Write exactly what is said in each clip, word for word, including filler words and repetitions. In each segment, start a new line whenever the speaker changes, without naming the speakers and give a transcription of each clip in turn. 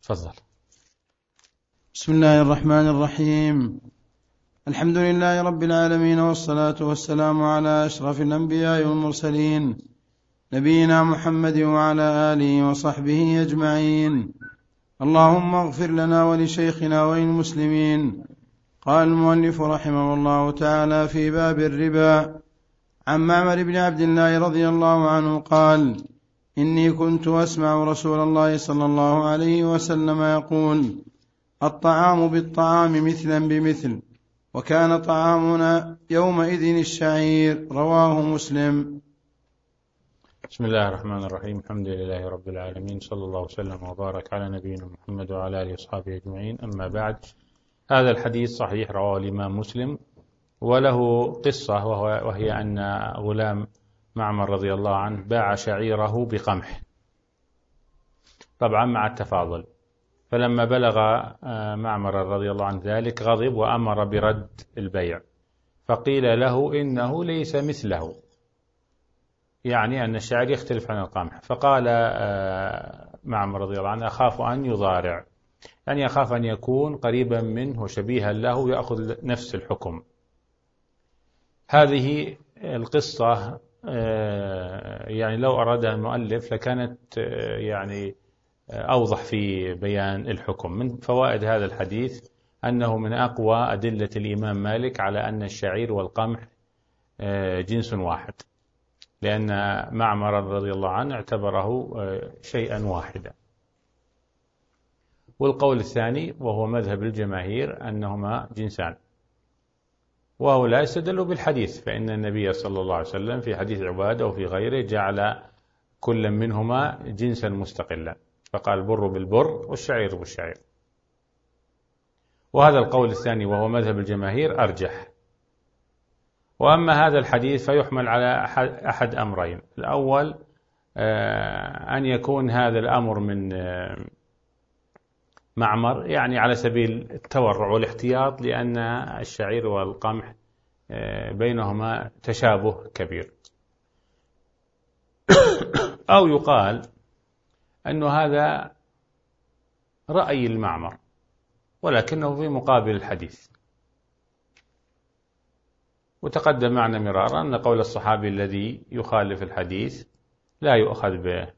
تفضل.
بسم الله الرحمن الرحيم. الحمد لله رب العالمين، والصلاة والسلام على أشرف الأنبياء والمرسلين، نبينا محمد وعلى آله وصحبه أجمعين. اللهم اغفر لنا ولشيخنا وللمسلمين. قال المؤلف رحمه الله تعالى في باب الربا عن معمر بن عبد الله رضي الله عنه قال: إني كنت أسمع رسول الله صلى الله عليه وسلم يقول: الطعام بالطعام مثلا بمثل، وكان طعامنا يومئذ الشعير. رواه مسلم.
بسم الله الرحمن الرحيم. الحمد لله رب العالمين، صلى الله وسلم وبارك على نبينا محمد وعلى آله وصحبه أجمعين. أما بعد، هذا الحديث صحيح، رواه الإمام مسلم، وله قصة، وهي أن غلام معمر رضي الله عنه باع شعيره بقمح، طبعا مع التفاضل. فلما بلغ معمر رضي الله عنه ذلك غضب وأمر برد البيع، فقيل له إنه ليس مثله، يعني أن الشعير يختلف عن القمح. فقال معمر رضي الله عنه: أخاف أن يضارع، يعني أخاف أن يكون قريبا منه وشبيها له يأخذ نفس الحكم. هذه القصة يعني لو أرادها المؤلف لكانت يعني أوضح في بيان الحكم. من فوائد هذا الحديث أنه من أقوى أدلة الإمام مالك على أن الشعير والقمح جنس واحد، لأن معمر رضي الله عنه اعتبره شيئا واحدا. والقول الثاني وهو مذهب الجماهير أنهما جنسان، وهؤلاء استدلوا بالحديث، فإن النبي صلى الله عليه وسلم في حديث عبادة وفي غيره جعل كل منهما جنسا مستقلا، فقال: البر بالبر والشعير بالشعير. وهذا القول الثاني وهو مذهب الجماهير أرجح. وأما هذا الحديث فيحمل على أحد أمرين: الأول أن يكون هذا الأمر من معمر، يعني على سبيل التورع والاحتياط، لأن الشعير والقمح بينهما تشابه كبير. أو يقال أن هذا رأي المعمر ولكنه في مقابل الحديث. وتقدم معنا مرارا أن قول الصحابي الذي يخالف الحديث لا يؤخذ به.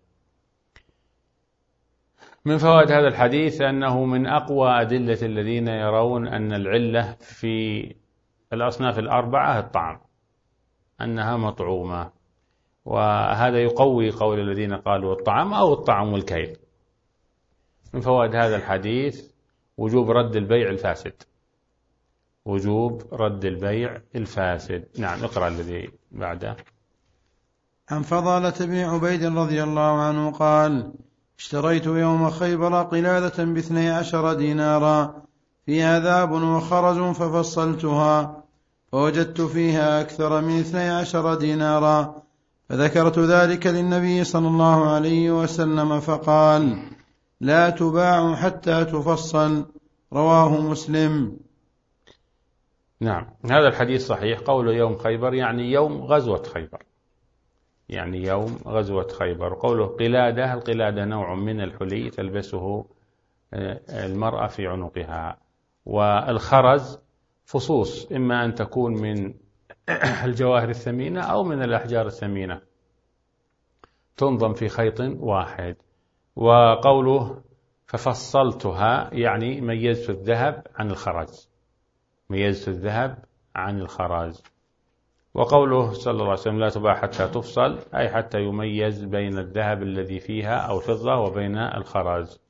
من فوائد هذا الحديث أنه من أقوى أدلة الذين يرون أن العلة في الأصناف الأربعة الطعام، أنها مطعومة، وهذا يقوي قول الذين قالوا الطعام أو الطعام والكيل. من فوائد هذا الحديث وجوب رد البيع الفاسد، وجوب رد البيع الفاسد. نعم، اقرأ الذي بعده.
عن فضالة بن عبيد رضي الله عنه قال: اشتريت يوم خيبر قلادة باثني عشر دينارا فيها ذهب وخرز، ففصلتها فوجدت فيها أكثر من اثني عشر دينارا، فذكرت ذلك للنبي صلى الله عليه وسلم فقال: لا تباع حتى تفصل. رواه مسلم.
نعم، هذا الحديث صحيح. قول يوم خيبر يعني يوم غزوة خيبر، يعني يوم غزوة خيبر. قوله قلادة، القلادة نوع من الحلي تلبسه المرأة في عنقها. والخرز فصوص، إما أن تكون من الجواهر الثمينة أو من الأحجار الثمينة، تنظم في خيط واحد. وقوله ففصلتها يعني ميزت الذهب عن الخرز، ميزت الذهب عن الخرز. وقوله صلى الله عليه وسلم لا تباع حتى تفصل، أي حتى يميز بين الذهب الذي فيها أو فضة وبين الخرز.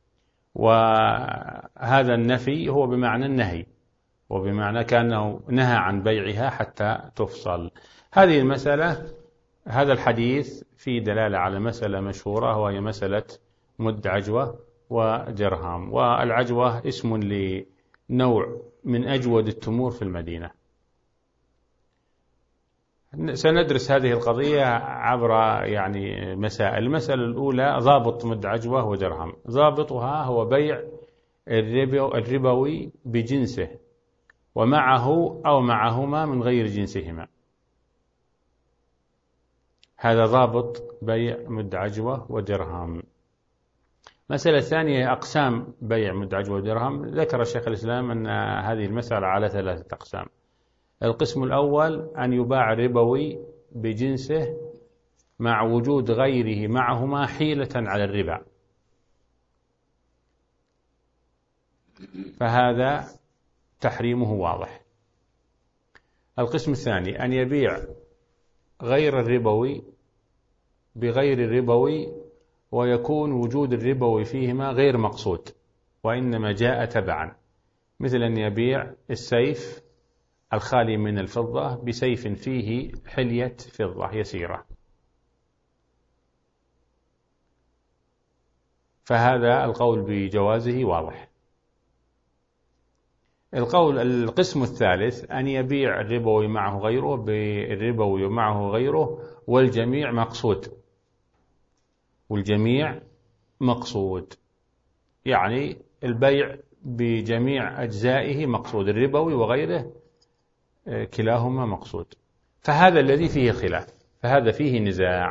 وهذا النفي هو بمعنى النهي، وبمعنى كأنه نهى عن بيعها حتى تفصل. هذه المسألة، هذا الحديث في دلالة على مسألة مشهورة، وهي مسألة مد عجوة ودرهم. والعجوة اسم لنوع من أجود التمور في المدينة. سندرس هذه القضية عبر يعني مسائل. المسألة الأولى ضابط مد عجوة ودرهم. ضابطها هو بيع الربوي بجنسه ومعه أو معهما من غير جنسهما. هذا ضابط بيع مد عجوة ودرهم. مسألة ثانية أقسام بيع مد عجوة ودرهم. ذكر الشيخ الإسلام أن هذه المسألة على ثلاثة أقسام. القسم الأول أن يباع ربوي بجنسه مع وجود غيره معهما حيلة على الربا، فهذا تحريمه واضح. القسم الثاني أن يبيع غير الربوي بغير الربوي ويكون وجود الربوي فيهما غير مقصود وإنما جاء تبعا، مثل أن يبيع السيف الخالي من الفضة بسيف فيه حلية فضة يسيرة، فهذا القول بجوازه واضح. القول القسم الثالث أن يبيع الربوي معه غيره بالربوي معه غيره والجميع مقصود، والجميع مقصود يعني البيع بجميع أجزائه مقصود، الربوي وغيره كلاهما مقصود، فهذا الذي فيه خلاف، فهذا فيه نزاع.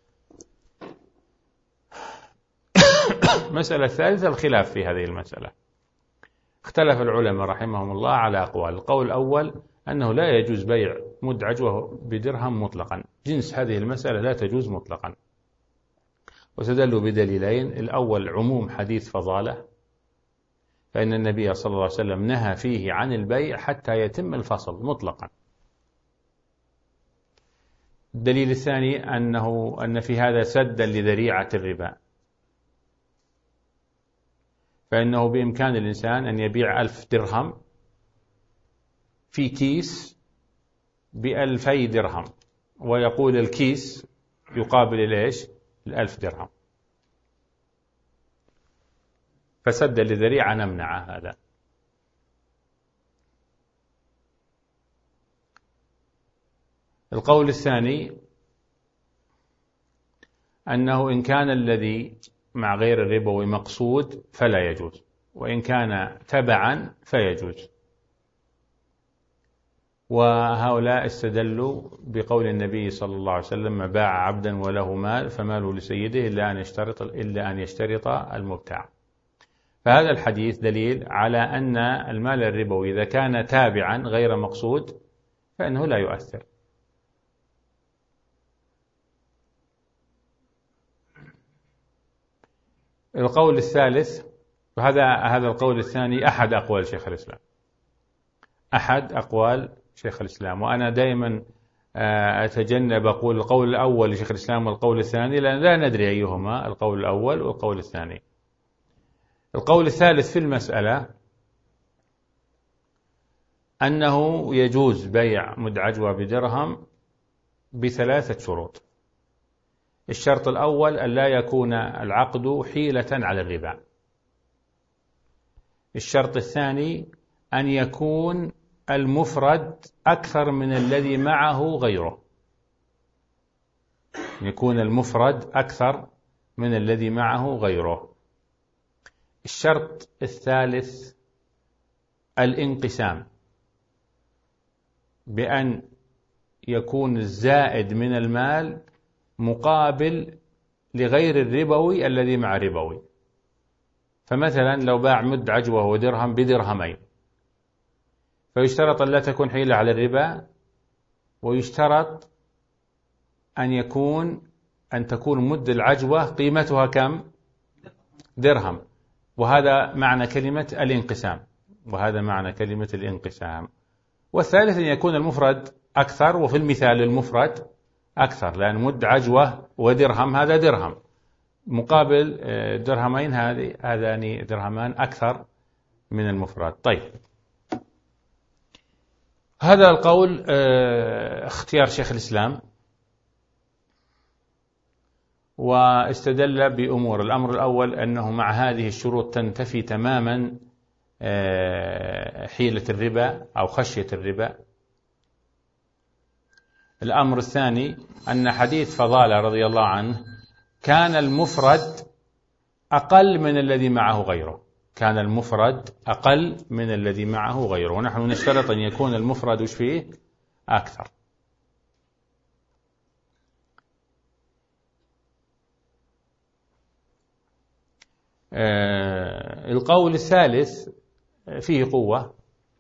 مسألة ثالثة الخلاف في هذه المسألة. اختلف العلماء رحمهم الله على أقوال. القول الأول أنه لا يجوز بيع مد عجوة بدرهم مطلقا، جنس هذه المسألة لا تجوز مطلقا، وتدلوا بدليلين. الأول عموم حديث فضالة، فإن النبي صلى الله عليه وسلم نهى فيه عن البيع حتى يتم الفصل مطلقا. الدليل الثاني أنه أن في هذا سدا لذريعة الربا، فإنه بإمكان الإنسان أن يبيع ألف درهم في كيس بألفي درهم ويقول الكيس يقابل الإيش؟ الألف درهم، فسد لذريعة نمنع هذا. القول الثاني أنه إن كان الذي مع غير الربوي مقصود فلا يجوز، وإن كان تبعا فيجوز. وهؤلاء استدلوا بقول النبي صلى الله عليه وسلم: ما باع عبدا وله مال فماله لسيده إلا أن يشترط إلا أن يشترط المبتاع. فهذا الحديث دليل على أن المال الربوي إذا كان تابعا غير مقصود فإنه لا يؤثر. القول الثالث، وهذا هذا القول الثاني أحد أقوال شيخ الإسلام، أحد أقوال شيخ الإسلام، وأنا دائما أتجنب أقول القول الأول لشيخ الإسلام والقول الثاني لأن لا ندري أيهما القول الأول والقول الثاني. القول الثالث في المسألة أنه يجوز بيع مد عجوة بدرهم بثلاثة شروط. الشرط الأول أن لا يكون العقد حيلة على الربا. الشرط الثاني أن يكون المفرد أكثر من الذي معه غيره، يكون المفرد أكثر من الذي معه غيره. الشرط الثالث الانقسام، بأن يكون الزائد من المال مقابل لغير الربوي الذي مع ربوي. فمثلا لو باع مد عجوة ودرهم بدرهمين فيشترط أن لا تكون حيلة على الربا، ويشترط أن يكون أن تكون مد العجوة قيمتها كم؟ درهم، وهذا معنى كلمة الانقسام، وهذا معنى كلمة الانقسام. والثالث أن يكون المفرد أكثر، وفي المثال المفرد أكثر، لأن مد عجوة ودرهم هذا درهم مقابل درهمين هذان درهمان أكثر من المفرد. طيب، هذا القول اختيار شيخ الإسلام، واستدل بأمور. الأمر الأول أنه مع هذه الشروط تنتفي تماما حيلة الربا أو خشية الربا. الأمر الثاني أن حديث فضالة رضي الله عنه كان المفرد أقل من الذي معه غيره، كان المفرد أقل من الذي معه غيره، ونحن نشترط أن يكون المفرد وش فيه أكثر. القول الثالث فيه قوة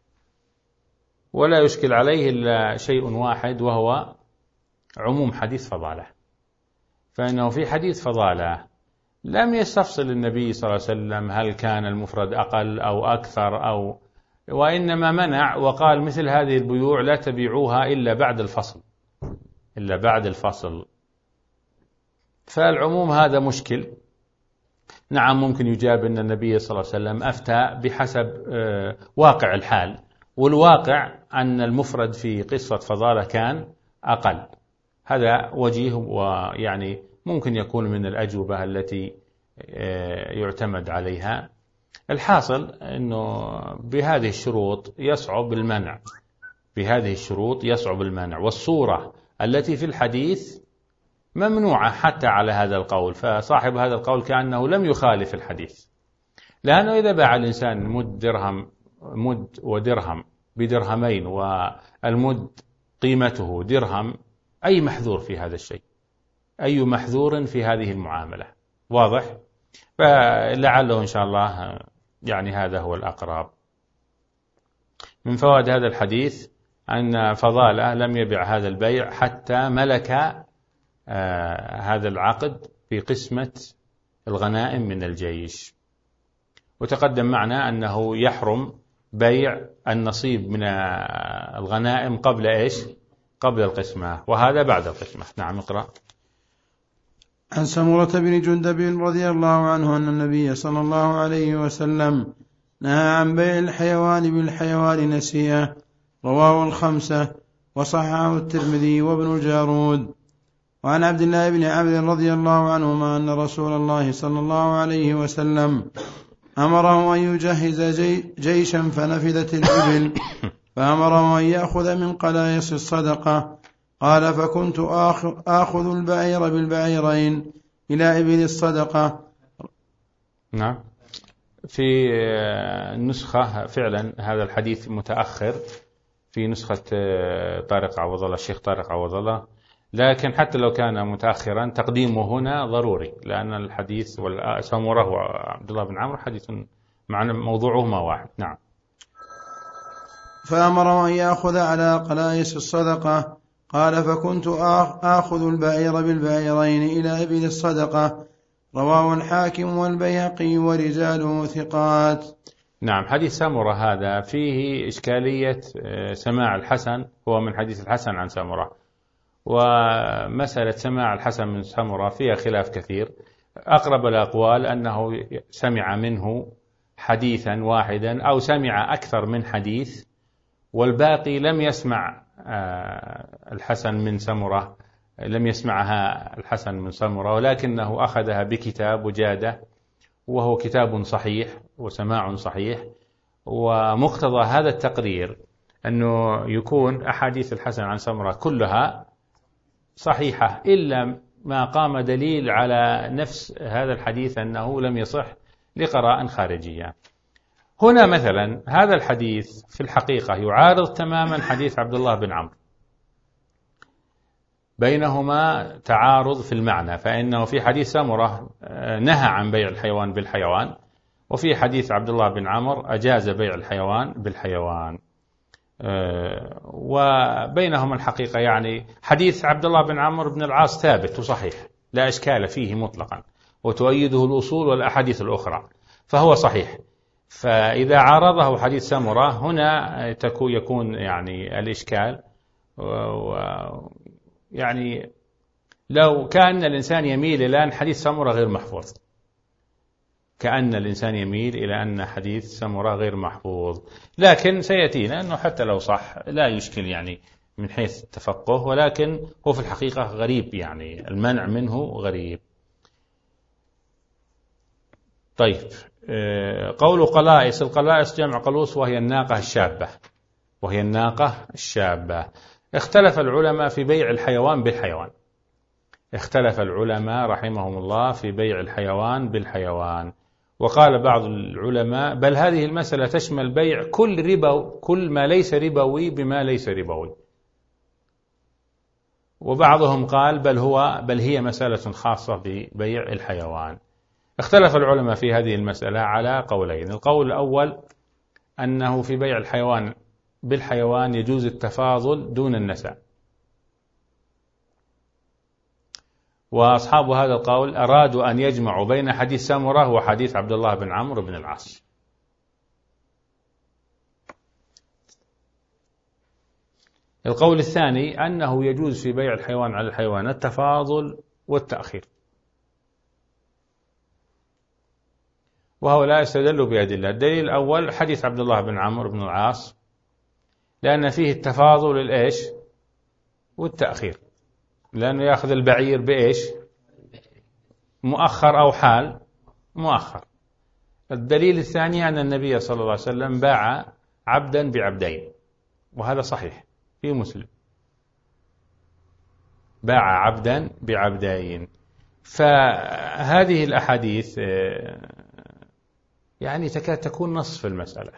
ولا يشكل عليه إلا شيء واحد، وهو عموم حديث فضالة. فإنه في حديث فضالة لم يستفصل النبي صلى الله عليه وسلم هل كان المفرد أقل أو أكثر، أو وإنما منع وقال مثل هذه البيوع لا تبيعوها إلا بعد الفصل إلا بعد الفصل. فالعموم هذا مشكل. نعم ممكن يجاب أن النبي صلى الله عليه وسلم أفتى بحسب واقع الحال، والواقع أن المفرد في قصة فضالة كان أقل. هذا وجيه، ويعني ممكن يكون من الأجوبة التي يعتمد عليها. الحاصل أنه بهذه الشروط يصعب المنع بهذه الشروط يصعب المنع والصورة التي في الحديث ممنوعة حتى على هذا القول. فصاحب هذا القول كأنه لم يخالف الحديث، لأنه إذا باع الإنسان مد درهم مد ودرهم بدرهمين والمد قيمته درهم، أي محذور في هذا الشيء؟ أي محذور في هذه المعاملة؟ واضح؟ فلعله إن شاء الله يعني هذا هو الأقرب. من فوائد هذا الحديث أن فضالة لم يبع هذا البيع حتى ملك آه هذا العقد في قسمة الغنائم من الجيش. وتقدم معنا أنه يحرم بيع النصيب من الغنائم قبل إيش؟ قبل القسمة، وهذا بعد القسمة. نعم اقرأ.
عن سمرة بن جندب رضي الله عنه أن النبي صلى الله عليه وسلم نهى عن بيع الحيوان بالحيوان نسيئة، رواه الخمسة وصححه الترمذي وابن الجارود. وعن عبد الله بن عمرو رضي الله عنهما أن رسول الله صلى الله عليه وسلم أمره أن يجهز جي جيشا فنفذت الإبل، فأمره أن يأخذ من قلايص الصدقة. قال فكنت آخذ البعير بالبعيرين إلى إبل الصدقة.
نعم. في نسخة فعلا هذا الحديث متأخر في نسخة طارق عوض الله الشيخ طارق عوض الله، لكن حتى لو كان متأخرا تقديمه هنا ضروري، لأن الحديث سمرة وعبد الله بن عمرو حديث معنى موضوعهما واحد. نعم.
فأمر أن يأخذ على قلايص الصدقة. قال فكنت آخذ البعير بالبعيرين إلى إبل الصدقة، رواه الحاكم والبيهقي ورجاله ثقات.
نعم. حديث سمرة هذا فيه إشكالية سماع الحسن، هو من حديث الحسن عن سمرة، ومسألة سماع الحسن من سمرة فيها خلاف كثير. أقرب الأقوال أنه سمع منه حديثا واحدا أو سمع أكثر من حديث، والباقي لم يسمع الحسن من سمرة لم يسمعها الحسن من سمرة، ولكنه أخذها بكتاب وجاده، وهو كتاب صحيح وسماع صحيح. ومقتضى هذا التقرير أنه يكون أحاديث الحسن عن سمرة كلها صحيحة، إلا ما قام دليل على نفس هذا الحديث أنه لم يصح لقراء خارجية. هنا مثلا هذا الحديث في الحقيقة يعارض تماما حديث عبد الله بن عمرو، بينهما تعارض في المعنى، فإنه في حديث سمرة نهى عن بيع الحيوان بالحيوان، وفي حديث عبد الله بن عمرو أجاز بيع الحيوان بالحيوان. وبينهما الحقيقة يعني حديث عبد الله بن عمرو بن العاص ثابت وصحيح لا إشكال فيه مطلقا، وتؤيده الأصول والأحاديث الأخرى، فهو صحيح. فإذا عارضه حديث سمرة هنا يكون يعني الإشكال، يعني لو كأن الإنسان يميل إلى أن حديث سمرة غير محفوظ، كأن الإنسان يميل إلى أن حديث سمرة غير محفوظ، لكن سيأتينا أنه حتى لو صح لا يشكل يعني من حيث التفقه، ولكن هو في الحقيقة غريب، يعني المنع منه غريب. طيب، قول قلائص، القلائص جمع قلوص وهي الناقة الشابة وهي الناقة الشابة. اختلف العلماء في بيع الحيوان بالحيوان اختلف العلماء رحمهم الله في بيع الحيوان بالحيوان. وقال بعض العلماء بل هذه المسألة تشمل بيع كل ربو كل ما ليس ربوي بما ليس ربوي. وبعضهم قال بل هو بل هي مسألة خاصة ببيع الحيوان. اختلف العلماء في هذه المسألة على قولين. القول الأول أنه في بيع الحيوان بالحيوان يجوز التفاضل دون النساء، وأصحاب هذا القول أرادوا أن يجمعوا بين حديث سمرة وحديث عبد الله بن عمرو بن العاص. القول الثاني أنه يجوز في بيع الحيوان على الحيوان التفاضل والتأخير، وهؤلاء استدلوا بأدلة. الدليل الأول حديث عبد الله بن عمرو بن العاص، لأن فيه التفاضل الإيش والتأخير، لأنه يأخذ البعير بإيش مؤخر أو حال مؤخر. الدليل الثاني أن النبي صلى الله عليه وسلم باع عبدا بعبدين، وهذا صحيح في مسلم، باع عبدا بعبدين. فهذه الأحاديث يعني تكاد تكون نصف المسألة،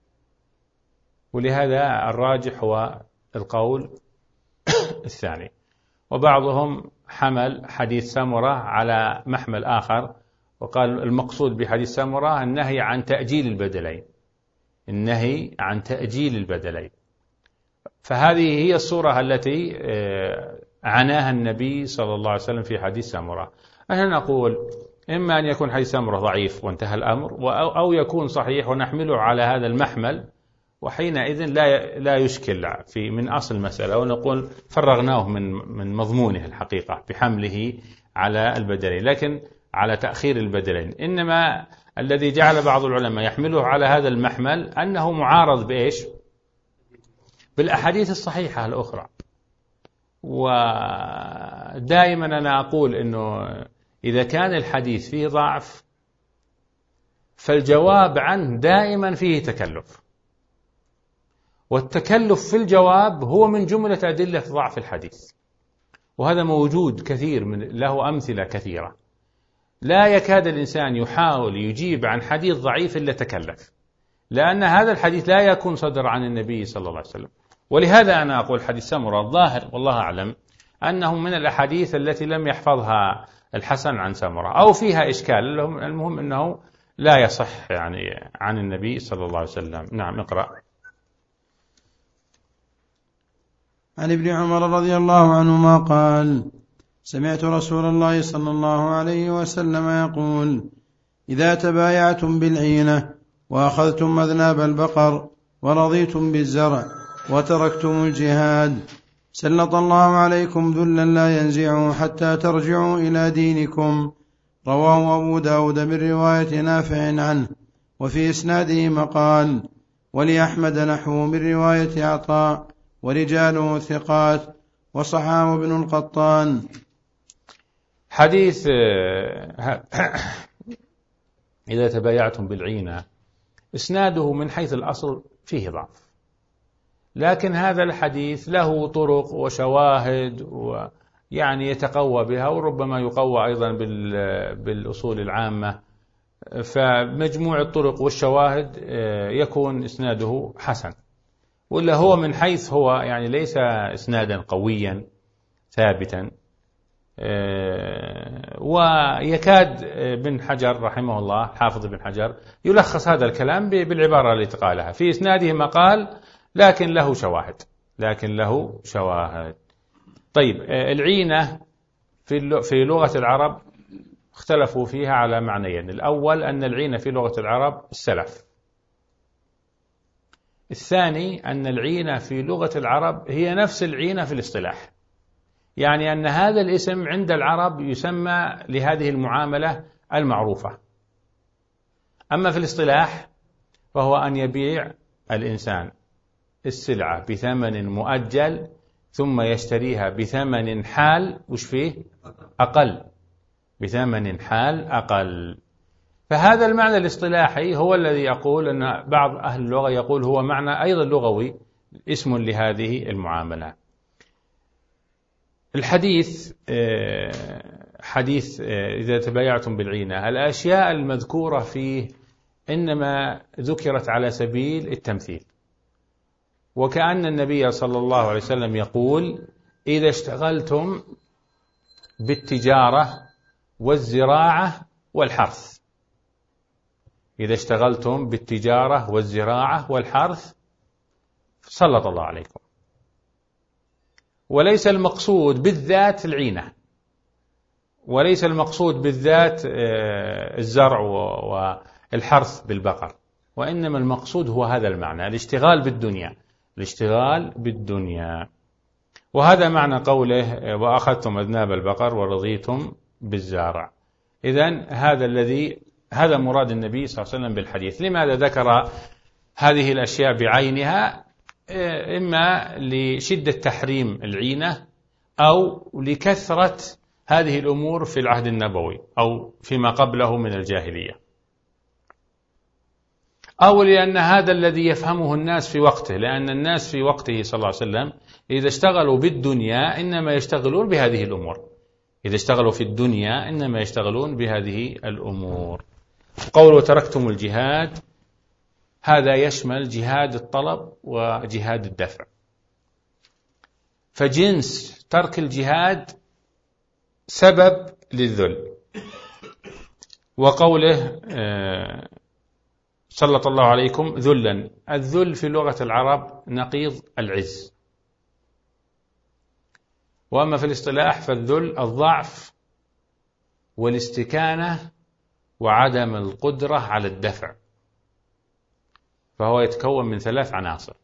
ولهذا الراجح هو القول الثاني. وبعضهم حمل حديث سمرة على محمل آخر، وقال المقصود بحديث سمرة النهي عن تأجيل البدلين، النهي عن تأجيل البدلين. فهذه هي الصورة التي عناها النبي صلى الله عليه وسلم في حديث سمرة. أنا نقول إما أن يكون حديث سمرة ضعيف وانتهى الأمر، أو يكون صحيح ونحمله على هذا المحمل، وحينئذ لا لا يشكل في من أصل المسألة، ونقول فرغناه من من مضمونه الحقيقة بحمله على البدلين، لكن على تأخير البدلين. إنما الذي جعل بعض العلماء يحمله على هذا المحمل أنه معارض بإيش بالأحاديث الصحيحة الأخرى. ودائما أنا أقول إنه إذا كان الحديث فيه ضعف فالجواب عنه دائما فيه تكلف، والتكلف في الجواب هو من جملة أدلة ضعف الحديث، وهذا موجود كثير من له أمثلة كثيرة. لا يكاد الإنسان يحاول يجيب عن حديث ضعيف إلا تكلف، لأن هذا الحديث لا يكون صدر عن النبي صلى الله عليه وسلم. ولهذا أنا أقول حديث سمرة الظاهر والله أعلم أنه من الأحاديث التي لم يحفظها الحسن عن سمرة أو فيها إشكال، المهم أنه لا يصح يعني عن النبي صلى الله عليه وسلم. نعم اقرأ.
عن ابن عمر رضي الله عنهما قال: سمعت رسول الله صلى الله عليه وسلم يقول: إذا تبايعتم بالعينة وأخذتم مذناب البقر ورضيتم بالزرع وتركتم الجهاد سلط الله عليكم ذلا لا ينزعه حتى ترجعوا إلى دينكم. رواه أبو داود من رواية نافع عنه، وفي إسناده مقال، ولأحمد نحو من رواية عطاء ورجاله ثقات، وصححه ابن القطان.
حديث إذا تبايعتم بالعينة إسناده من حيث الأصل فيه ضعف، لكن هذا الحديث له طرق وشواهد ويعني يتقوى بها، وربما يقوى أيضا بالأصول العامة. فمجموع الطرق والشواهد يكون إسناده حسن، ولا هو من حيث هو يعني ليس إسنادا قويا ثابتا. ويكاد بن حجر رحمه الله حافظ بن حجر يلخص هذا الكلام بالعبارة التي قالها: في إسناده مقال لكن له شواهد، لكن له شواهد. طيب، العينة في لغة العرب اختلفوا فيها على معنيين. الأول أن العينة في لغة العرب السلف، الثاني أن العينة في لغة العرب هي نفس العينة في الاصطلاح، يعني أن هذا الاسم عند العرب يسمى لهذه المعاملة المعروفة. أما في الاصطلاح فهو أن يبيع الإنسان السلعة بثمن مؤجل ثم يشتريها بثمن حال وش فيه أقل، بثمن حال أقل. فهذا المعنى الاصطلاحي هو الذي يقول أن بعض أهل اللغة يقول هو معنى أيضا لغوي اسم لهذه المعاملة. الحديث حديث إذا تبايعتم بالعينة، الأشياء المذكورة فيه إنما ذكرت على سبيل التمثيل، وكأن النبي صلى الله عليه وسلم يقول: إذا اشتغلتم بالتجارة والزراعة والحرث. إذا اشتغلتم بالتجارة والزراعة والحرث سلط الله عليكم. وليس المقصود بالذات العينة، وليس المقصود بالذات الزرع والحرث بالبقر، وإنما المقصود هو هذا المعنى، الاشتغال بالدنيا، الاشتغال بالدنيا. وهذا معنى قوله وأخذتم أذناب البقر ورضيتم بالزارع. إذن هذا الذي هذا مراد النبي صلى الله عليه وسلم بالحديث. لماذا ذكر هذه الأشياء بعينها؟ إما لشدة تحريم العينة أو لكثرة هذه الأمور في العهد النبوي أو فيما قبله من الجاهلية، أو لأن هذا الذي يفهمه الناس في وقته، لأن الناس في وقته صلى الله عليه وسلم إذا اشتغلوا بالدنيا إنما يشتغلون بهذه الأمور، إذا اشتغلوا في الدنيا إنما يشتغلون بهذه الأمور. قوله تركتم الجهاد هذا يشمل جهاد الطلب وجهاد الدفع، فجنس ترك الجهاد سبب للذل. وقوله سلط الله عليكم ذلا، الذل في لغة العرب نقيض العز، وأما في الاصطلاح فالذل الضعف والاستكانة وعدم القدرة على الدفع، فهو يتكون من ثلاث عناصر.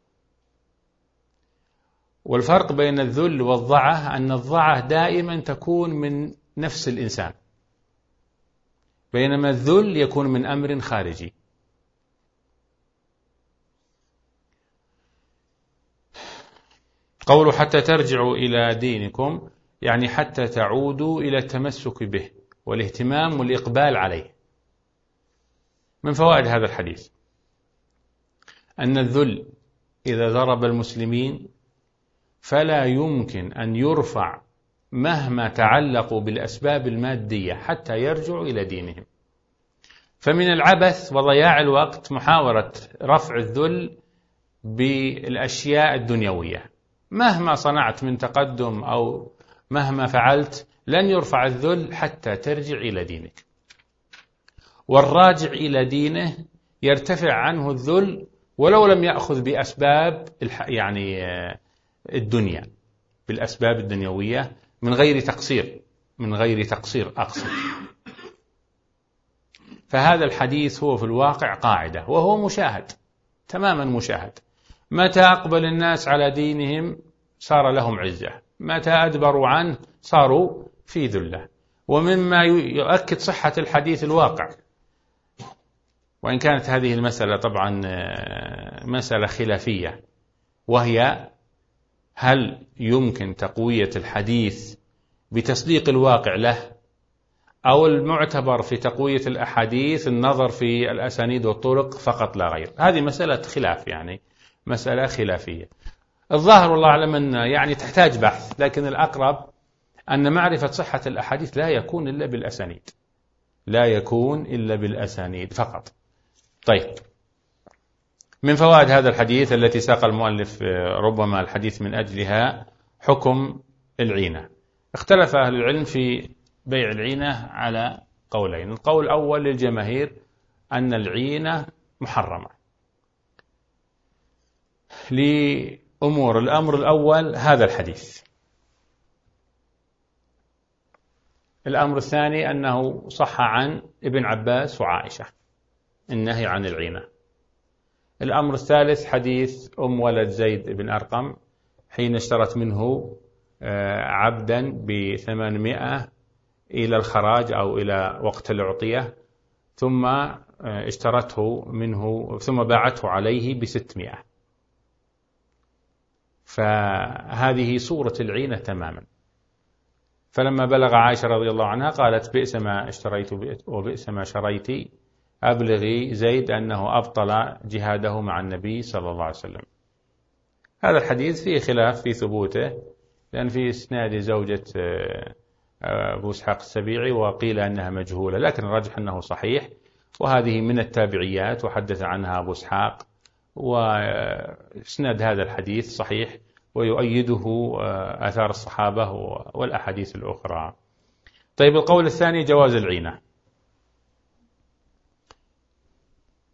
والفرق بين الذل والضعة أن الضعة دائما تكون من نفس الإنسان، بينما الذل يكون من أمر خارجي. قوله حتى ترجعوا إلى دينكم يعني حتى تعودوا إلى التمسك به والاهتمام والإقبال عليه. من فوائد هذا الحديث أن الذل إذا ضرب المسلمين فلا يمكن أن يرفع مهما تعلقوا بالأسباب المادية حتى يرجعوا إلى دينهم. فمن العبث وضياع الوقت محاولة رفع الذل بالأشياء الدنيوية، مهما صنعت من تقدم أو مهما فعلت لن يرفع الذل حتى ترجع إلى دينك. والراجع إلى دينه يرتفع عنه الذل ولو لم يأخذ بأسباب يعني الدنيا، بالأسباب الدنيوية من غير تقصير، من غير تقصير أقصد. فهذا الحديث هو في الواقع قاعدة، وهو مشاهد تماما مشاهد. متى أقبل الناس على دينهم صار لهم عزة، متى أدبروا عنه صاروا في ذلة. ومما يؤكد صحة الحديث الواقع، وإن كانت هذه المسألة طبعا مسألة خلافية، وهي هل يمكن تقوية الحديث بتصديق الواقع له، أو المعتبر في تقوية الأحاديث النظر في الأسانيد والطرق فقط لا غير. هذه مسألة خلاف، يعني مسألة خلافية. الظاهر والله أعلم أن يعني تحتاج بحث، لكن الأقرب أن معرفة صحة الأحاديث لا يكون إلا بالأسانيد، لا يكون إلا بالأسانيد فقط. طيب، من فوائد هذا الحديث التي ساق المؤلف ربما الحديث من أجلها حكم العينة. اختلف أهل العلم في بيع العينة على قولين. القول الأول للجماهير أن العينة محرمة لأمور. الأمر الأول هذا الحديث. الأمر الثاني أنه صح عن ابن عباس وعائشة النهي عن العينة. الأمر الثالث حديث أم ولد زيد بن أرقم حين اشترت منه عبدا بثمانمائة إلى الخراج أو إلى وقت الأعطية، ثم اشترته منه ثم باعته عليه بستمائة. فهذه صورة العينة تماما. فلما بلغ عائشة رضي الله عنها قالت بئس ما اشتريت وبئس ما شريت، أبلغي زيد أنه أبطل جهاده مع النبي صلى الله عليه وسلم. هذا الحديث فيه خلاف في ثبوته، لأن في إسناد زوجة أبو إسحاق السبيعي وقيل أنها مجهولة، لكن الراجح أنه صحيح، وهذه من التابعيات وحدث عنها أبو إسحاق، وإسناد هذا الحديث صحيح ويؤيده آثار الصحابة والأحاديث الأخرى. طيب، القول الثاني جواز العينة.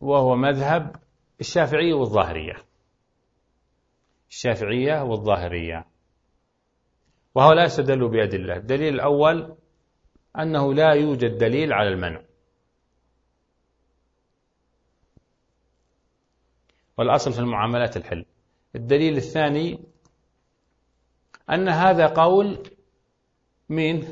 وهو مذهب الشافعية والظاهرية الشافعية والظاهرية وهؤلاء استدلوا بأدلة. الدليل الأول أنه لا يوجد دليل على المنع، والأصل في المعاملات الحل. الدليل الثاني أن هذا قول مين؟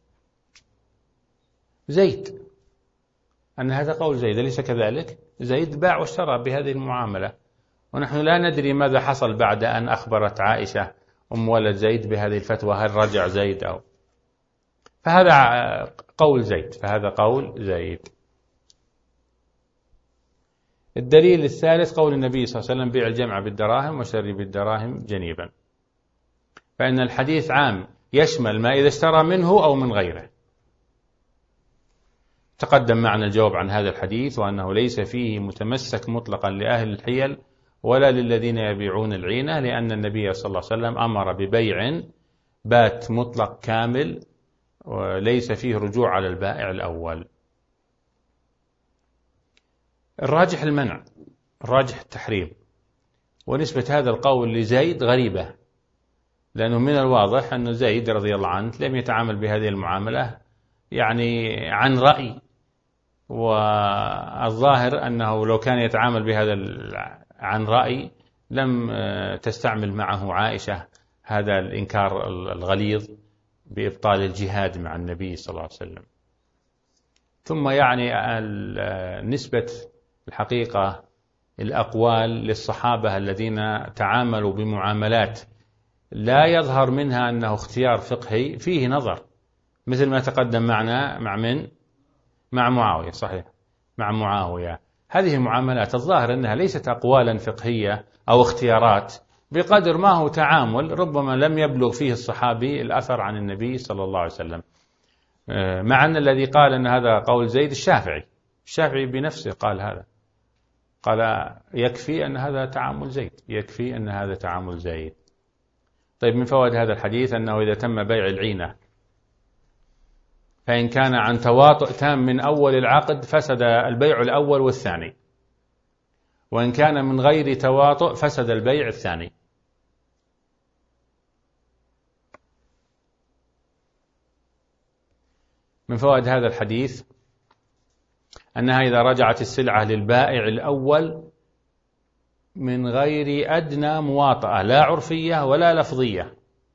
زيد، أن هذا قول زيد، أليس كذلك؟ زيد باع واشترى بهذه المعاملة، ونحن لا ندري ماذا حصل بعد أن أخبرت عائشة أم ولد زيد بهذه الفتوى، هل رجع زيد أو، فهذا قول زيد فهذا قول زيد. الدليل الثالث قول النبي صلى الله عليه وسلم: بيع الجمع بالدراهم وشري بالدراهم جنيبا، فإن الحديث عام يشمل ما إذا اشترى منه أو من غيره. تقدم معنا الجواب عن هذا الحديث، وأنه ليس فيه متمسك مطلقا لأهل الحيل ولا للذين يبيعون العينة، لأن النبي صلى الله عليه وسلم أمر ببيع بات مطلق كامل وليس فيه رجوع على البائع الأول. الراجح المنع، الراجح التحريم، ونسبة هذا القول لزيد غريبة، لأنه من الواضح أن زيد رضي الله عنه لم يتعامل بهذه المعاملة يعني عن رأي، والظاهر أنه لو كان يتعامل بهذا عن رأي لم تستعمل معه عائشة هذا الإنكار الغليظ بإبطال الجهاد مع النبي صلى الله عليه وسلم. ثم يعني نسبة الحقيقة الأقوال للصحابة الذين تعاملوا بمعاملات لا يظهر منها أنه اختيار فقهي فيه نظر، مثل ما تقدم معنا مع من؟ مع معاوية، صحيح، مع معاوية. هذه المعاملات الظاهر أنها ليست أقوالا فقهية أو اختيارات بقدر ما هو تعامل ربما لم يبلغ فيه الصحابي الأثر عن النبي صلى الله عليه وسلم. مع أن الذي قال أن هذا قول زيد الشافعي الشافعي بنفسه قال هذا، قال يكفي أن هذا تعامل زيد، يكفي أن هذا تعامل زيد. طيب، من فوائد هذا الحديث أنه إذا تم بيع العينة فإن كان عن تواطؤ تام من أول العقد فسد البيع الأول والثاني، وإن كان من غير تواطؤ فسد البيع الثاني. من فوائد هذا الحديث أنها إذا رجعت السلعة للبائع الأول من غير أدنى مواطأة لا عرفية ولا لفظية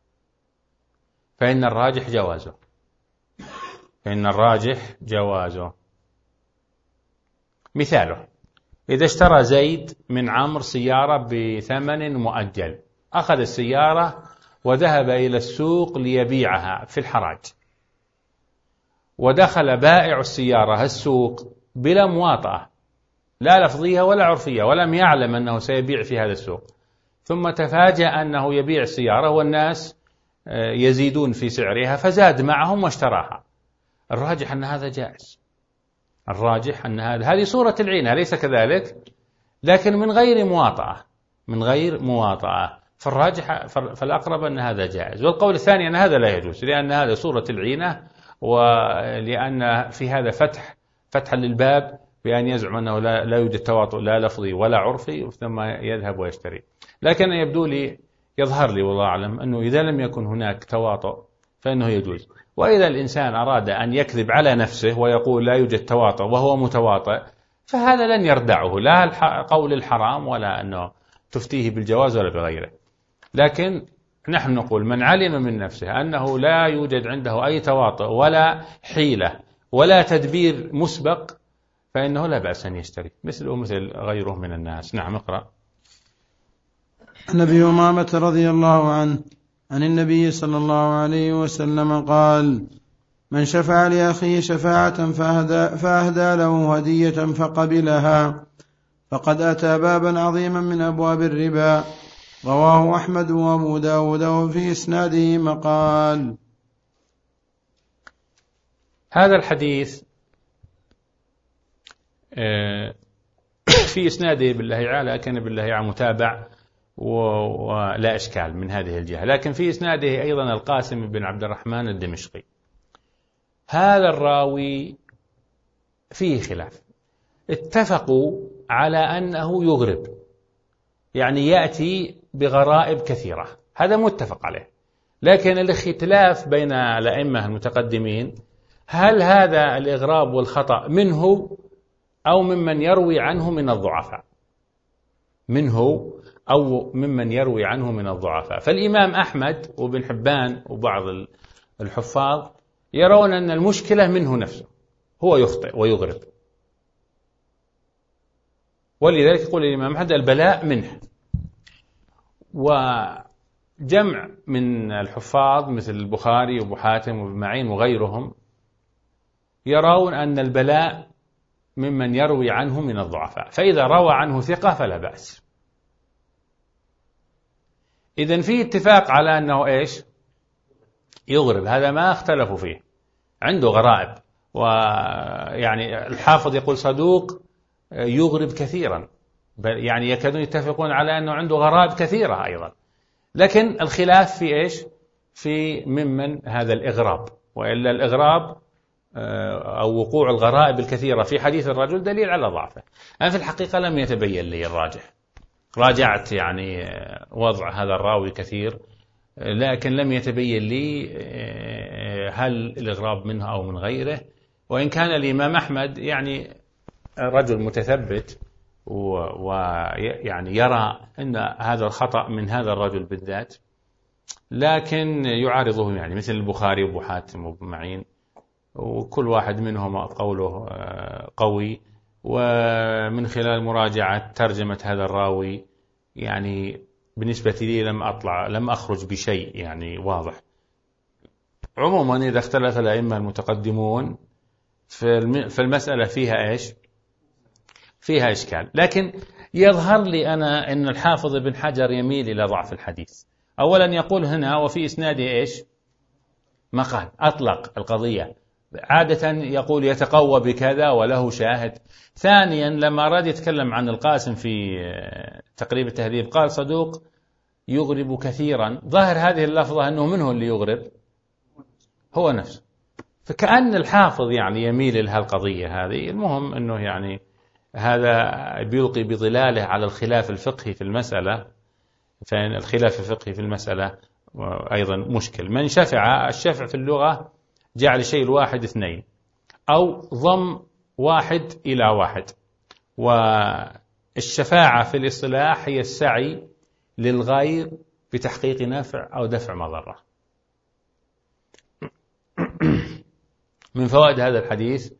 فإن الراجح جوازه فإن الراجح جوازه. مثاله: إذا اشترى زيد من عمرو سيارة بثمن مؤجل، أخذ السيارة وذهب إلى السوق ليبيعها في الحراج، ودخل بائع السيارة السوق بلا مواطأة لا لفظية ولا عرفية، ولم يعلم أنه سيبيع في هذا السوق، ثم تفاجأ أنه يبيع السيارة والناس يزيدون في سعرها فزاد معهم واشتراها. الراجح أن هذا جائز، الراجح أن هذا هذه صورة العينة، ليس كذلك؟ لكن من غير مواطأة من غير مواطأة فالراجح فالأقرب أن هذا جائز. والقول الثاني أن هذا لا يجوز، لأن هذا صورة العينة، ولأن في هذا فتح فتحا للباب بأن يزعم أنه لا, لا يوجد تواطؤ لا لفظي ولا عرفي ثم يذهب ويشتري. لكن يبدو لي يظهر لي والله أعلم أنه إذا لم يكن هناك تواطؤ فإنه يجوز. وإذا الإنسان أراد أن يكذب على نفسه ويقول لا يوجد تواطؤ وهو متواطئ فهذا لن يردعه لا قول الحرام ولا أنه تفتيه بالجواز ولا بغيره. لكن نحن نقول من علم من نفسه أنه لا يوجد عنده أي تواطؤ ولا حيلة ولا تدبير مسبق فإنه لا بأس أن يشتري مثله مثل غيره من الناس. نعم، اقرأ.
النبي أمامة رضي الله عنه عن النبي صلى الله عليه وسلم قال: من شفع لأخيه شفاعة فأهدى, فأهدى له هدية فقبلها فقد أتى بابا عظيما من أبواب الربا. رواه أحمد وأبو داود وفي إسناده مقال.
هذا الحديث في إسناده بالله تعالى كان بالله تعالى متابع ولا إشكال من هذه الجهة، لكن في إسناده أيضا القاسم بن عبد الرحمن الدمشقي. هذا الراوي فيه خلاف، اتفقوا على أنه يغرب، يعني يأتي بغرائب كثيرة، هذا متفق عليه. لكن الاختلاف بين الأئمة المتقدمين هل هذا الإغراب والخطأ منه أو ممن يروي عنه من الضعفاء، منه أو ممن يروي عنه من الضعفاء. فالإمام أحمد وابن حبان وبعض الحفاظ يرون أن المشكلة منه نفسه، هو يخطئ ويغرب، ولذلك يقول الإمام أحمد البلاء منه. وجمع من الحفاظ مثل البخاري وابو حاتم وابن معين وغيرهم يرون أن البلاء ممن يروي عنه من الضعفاء، فإذا روى عنه ثقة فلا بأس. إذن في اتفاق على أنه إيش؟ يغرب، هذا ما اختلفوا فيه، عنده غرائب، ويعني الحافظ يقول صدوق يغرب كثيرا، يعني يكادون يتفقون على أنه عنده غرائب كثيرة أيضا. لكن الخلاف في إيش؟ في ممن هذا الإغراب، وإلا الإغراب أو وقوع الغرائب الكثيرة في حديث الرجل دليل على ضعفه. أنا في الحقيقة لم يتبين لي الراجح، راجعت يعني وضع هذا الراوي كثير، لكن لم يتبين لي هل الإغراب منه أو من غيره. وإن كان الإمام أحمد يعني رجل متثبت ويعني يرى أن هذا الخطأ من هذا الرجل بالذات، لكن يعارضه يعني مثل البخاري وابو حاتم وابن معين، وكل واحد منهم قوله قوي. ومن خلال مراجعة ترجمة هذا الراوي يعني بالنسبة لي لم أطلع لم أخرج بشيء يعني واضح. عموما إذا اختلف الأئمة المتقدمون في المسألة فيها إيش؟ فيها إشكال. لكن يظهر لي أنا أن الحافظ ابن حجر يميل إلى ضعف الحديث. أولا يقول هنا وفي إسناده إيش؟ مقال، أطلق القضية، عادة يقول يتقوى بكذا وله شاهد. ثانيا لما أراد يتكلم عن القاسم في تقريب التهذيب قال صدوق يغرب كثيرا، ظاهر هذه اللفظة أنه منه اللي يغرب هو نفسه، فكأن الحافظ يعني يميل إلى هالقضية هذه. المهم أنه يعني هذا بيلقي بظلاله على الخلاف الفقهي في المسألة، فإن الخلاف الفقهي في المسألة أيضا مشكل. من شفع، الشفع في اللغة جعل شيء الواحد اثنين أو ضم واحد إلى واحد، والشفاعة في الاصطلاح هي السعي للغير بتحقيق نفع أو دفع مضرة. من فوائد هذا الحديث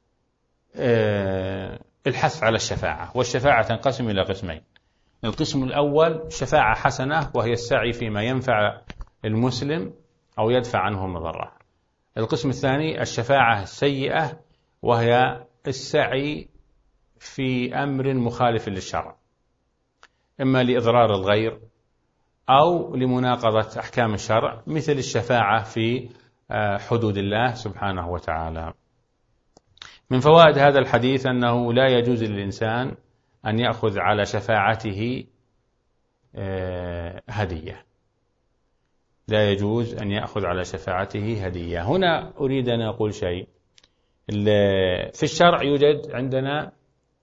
الحث على الشفاعة، والشفاعة تنقسم إلى قسمين. القسم الأول شفاعة حسنة وهي السعي فيما ينفع المسلم أو يدفع عنه مضرة. القسم الثاني الشفاعة السيئة وهي السعي في أمر مخالف للشرع، إما لإضرار الغير أو لمناقضة أحكام الشرع، مثل الشفاعة في حدود الله سبحانه وتعالى. من فوائد هذا الحديث أنه لا يجوز للإنسان أن يأخذ على شفاعته هدية، لا يجوز أن يأخذ على شفاعته هدية. هنا أريد أن أقول شيء. في الشرع يوجد عندنا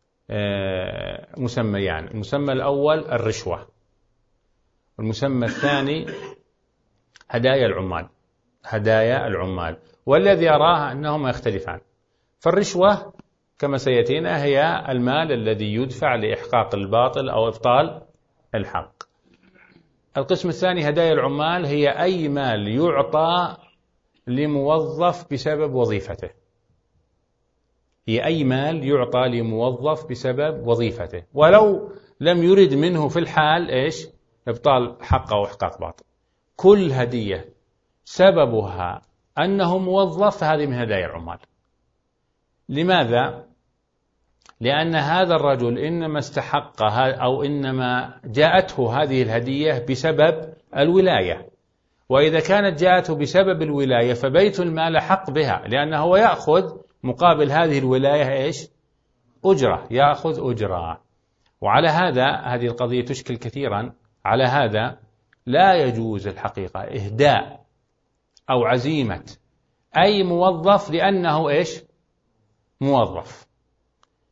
مسميان، المسمى الأول الرشوة، والمسمى الثاني هدايا العمال، هدايا العمال، والذي أراه أنهما يختلفان. فالرشوة كما سيأتينا هي المال الذي يدفع لإحقاق الباطل أو إبطال الحق. القسم الثاني هدايا العمال هي أي مال يعطى لموظف بسبب وظيفته، هي أي مال يعطى لموظف بسبب وظيفته ولو لم يرد منه في الحال إيش؟ إبطال حق أو إحقاق باطل. كل هدية سببها أنه موظف هذه من هدايا العمال. لماذا؟ لأن هذا الرجل إنما استحق أو إنما جاءته هذه الهدية بسبب الولاية، وإذا كانت جاءته بسبب الولاية فبيت المال حق بها، لأنه هو يأخذ مقابل هذه الولاية إيش؟ أجرة، يأخذ أجرة. وعلى هذا هذه القضية تشكل كثيرا. على هذا لا يجوز الحقيقة إهداء أو عزيمة أي موظف لأنه إيش؟ موظف.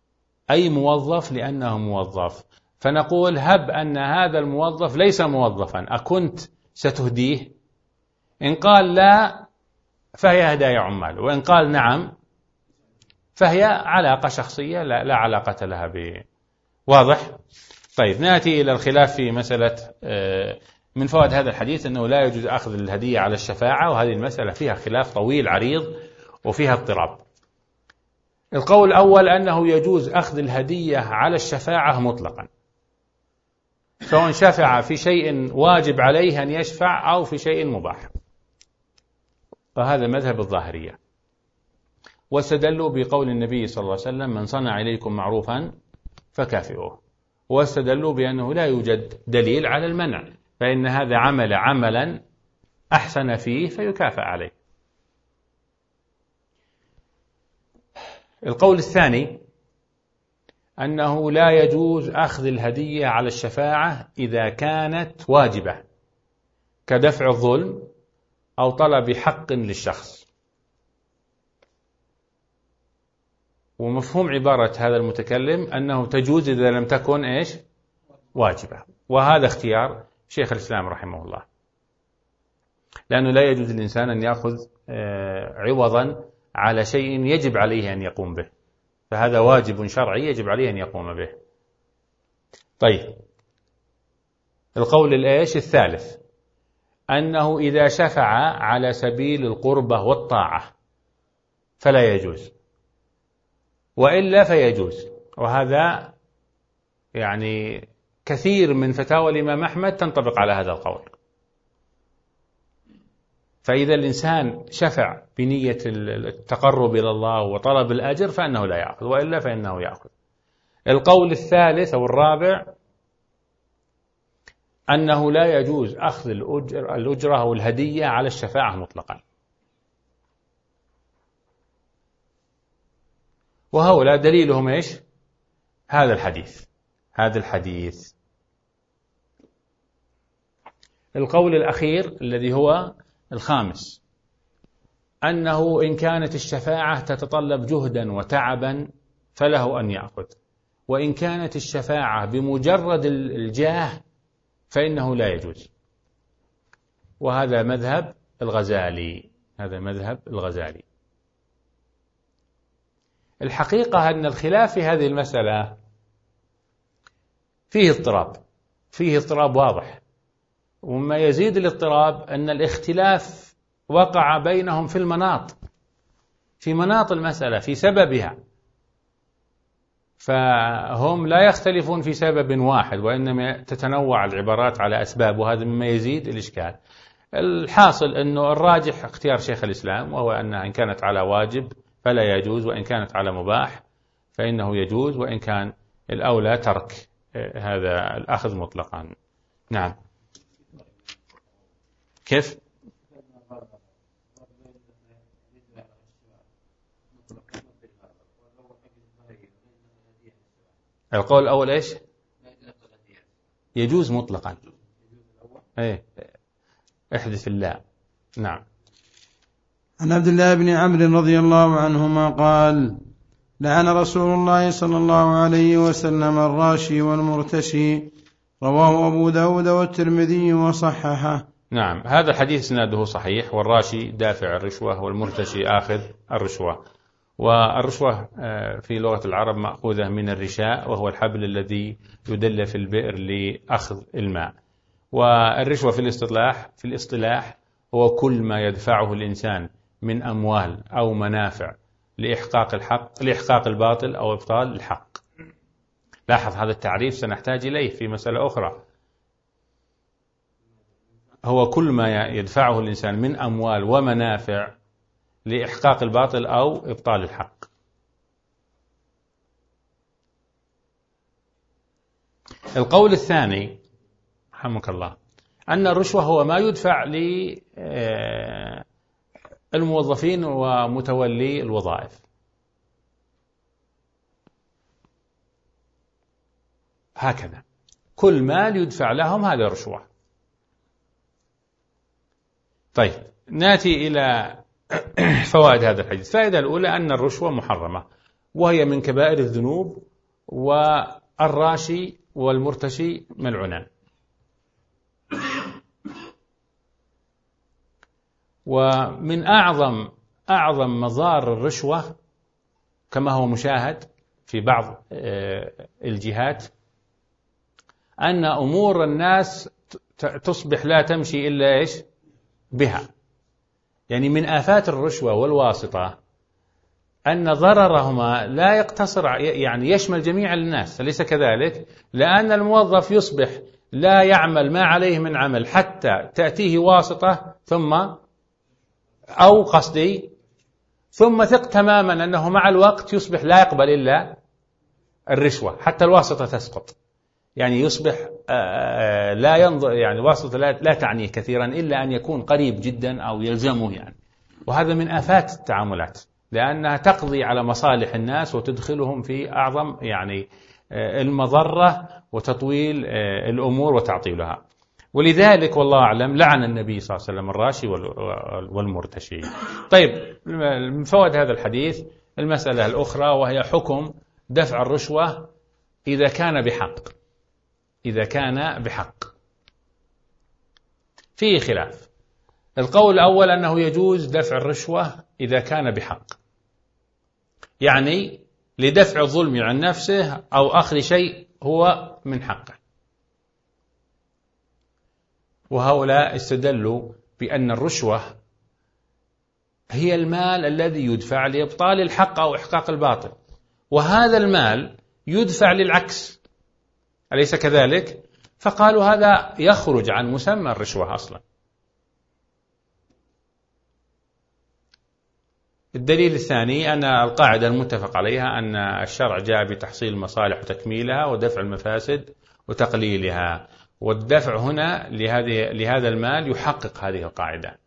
أي موظف لأنه موظف. فنقول هب أن هذا الموظف ليس موظفا، أكنت ستهديه؟ إن قال لا فهي هدايا عمال، وإن قال نعم فهي علاقة شخصية لا, لا علاقة لها ب واضح؟ طيب نأتي إلى الخلاف في مسألة. من فوائد هذا الحديث أنه لا يجوز أخذ الهدية على الشفاعة، وهذه المسألة فيها خلاف طويل عريض وفيها اضطراب. القول الأول أنه يجوز أخذ الهدية على الشفاعة مطلقا، سواء شفع في شيء واجب عليه أن يشفع أو في شيء مباح، وهذا مذهب الظاهرية. واستدلوا بقول النبي صلى الله عليه وسلم: من صنع إليكم معروفا فكافئوه. واستدلوا بأنه لا يوجد دليل على المنع، فإن هذا عمل عملا أحسن فيه فيكافئ عليه. القول الثاني أنه لا يجوز أخذ الهدية على الشفاعة إذا كانت واجبة، كدفع الظلم أو طلب حق للشخص. ومفهوم عبارة هذا المتكلم أنه تجوز إذا لم تكن إيش؟ واجبة، وهذا اختيار شيخ الإسلام رحمه الله، لأنه لا يجوز للإنسان أن يأخذ عوضا على شيء يجب عليه أن يقوم به، فهذا واجب شرعي يجب عليه أن يقوم به. طيب القول الإيش الثالث أنه إذا شفع على سبيل القربة والطاعة فلا يجوز، وإلا فيجوز. وهذا يعني كثير من فتاوى الإمام أحمد تنطبق على هذا القول. فإذا الإنسان شفع بنية التقرب إلى الله وطلب الأجر فإنه لا يأخذ، وإلا فإنه يأخذ. القول الثالث أو الرابع أنه لا يجوز أخذ الأجرة أو الهدية على الشفاعة مطلقا، وهؤلاء دليلهم إيش؟ هذا الحديث هذا الحديث القول الأخير الذي هو الخامس أنه إن كانت الشفاعة تتطلب جهدا وتعبا فله أن يأخذ، وإن كانت الشفاعة بمجرد الجاه فإنه لا يجوز. وهذا مذهب الغزالي هذا مذهب الغزالي. الحقيقة أن الخلاف في هذه المسألة فيه اضطراب فيه اضطراب واضح، وما يزيد الاضطراب أن الاختلاف وقع بينهم في المناط في مناط المسألة في سببها، فهم لا يختلفون في سبب واحد، وإنما تتنوع العبارات على أسباب، وهذا مما يزيد الإشكال. الحاصل أنه الراجح اختيار شيخ الإسلام، وهو أنها إن كانت على واجب فلا يجوز، وإن كانت على مباح فإنه يجوز، وإن كان الأولى ترك هذا الأخذ مطلقا. نعم. كيف؟ القول الأول إيش؟ يجوز مطلقا. إيه احذف الله. نعم.
عن عبد الله بن عمرو رضي الله عنهما قال: لعن رسول الله صلى الله عليه وسلم الراشي والمرتشي. رواه أبو داود والترمذي وصححه.
نعم، هذا الحديث اسناده صحيح. والراشي دافع الرشوة، والمرتشي آخذ الرشوة. والرشوة في لغة العرب مأخوذة من الرشاء، وهو الحبل الذي يدل في البئر لأخذ الماء. والرشوة في الاصطلاح في الاصطلاح هو كل ما يدفعه الإنسان من أموال أو منافع لإحقاق الحق لإحقاق الباطل أو إبطال الحق. لاحظ هذا التعريف سنحتاج إليه في مسألة أخرى. هو كل ما يدفعه الإنسان من أموال ومنافع لإحقاق الباطل أو إبطال الحق. القول الثاني رحمك الله أن الرشوة هو ما يدفع للموظفين ومتولي الوظائف. هكذا كل مال يدفع لهم هذا رشوة. طيب نأتي إلى فوائد هذا الحديث. الفائدة الأولى أن الرشوة محرمة، وهي من كبائر الذنوب والراشي والمرتشي ملعونان. ومن أعظم أعظم مضار الرشوة كما هو مشاهد في بعض الجهات أن أمور الناس تصبح لا تمشي إلا إيش بها. يعني من آفات الرشوة والواسطة أن ضررهما لا يقتصر، يعني يشمل جميع الناس، أليس كذلك؟ لأن الموظف يصبح لا يعمل ما عليه من عمل حتى تأتيه واسطة ثم أو قصدي ثم ثق تماما أنه مع الوقت يصبح لا يقبل إلا الرشوة حتى الواسطة تسقط. يعني يصبح لا ينظر، يعني الواسطة لا تعنيه كثيرا إلا أن يكون قريب جدا أو يلزمه يعني. وهذا من آفات التعاملات، لأنها تقضي على مصالح الناس وتدخلهم في أعظم يعني المضرة وتطويل الأمور وتعطيلها. ولذلك والله أعلم لعن النبي صلى الله عليه وسلم الراشي والمرتشي. طيب، من فوائد هذا الحديث المسألة الأخرى وهي حكم دفع الرشوة إذا كان بحق. إذا كان بحق فيه خلاف. القول الأول أنه يجوز دفع الرشوة إذا كان بحق، يعني لدفع الظلم عن نفسه أو أخذ شيء هو من حقه. وهؤلاء استدلوا بأن الرشوة هي المال الذي يدفع لإبطال الحق أو إحقاق الباطل، وهذا المال يدفع للعكس، أليس كذلك؟ فقالوا هذا يخرج عن مسمى الرشوة أصلا. الدليل الثاني أن القاعدة المتفق عليها أن الشرع جاء بتحصيل المصالح وتكميلها ودفع المفاسد وتقليلها، والدفع هنا لهذه لهذا المال يحقق هذه القاعدة.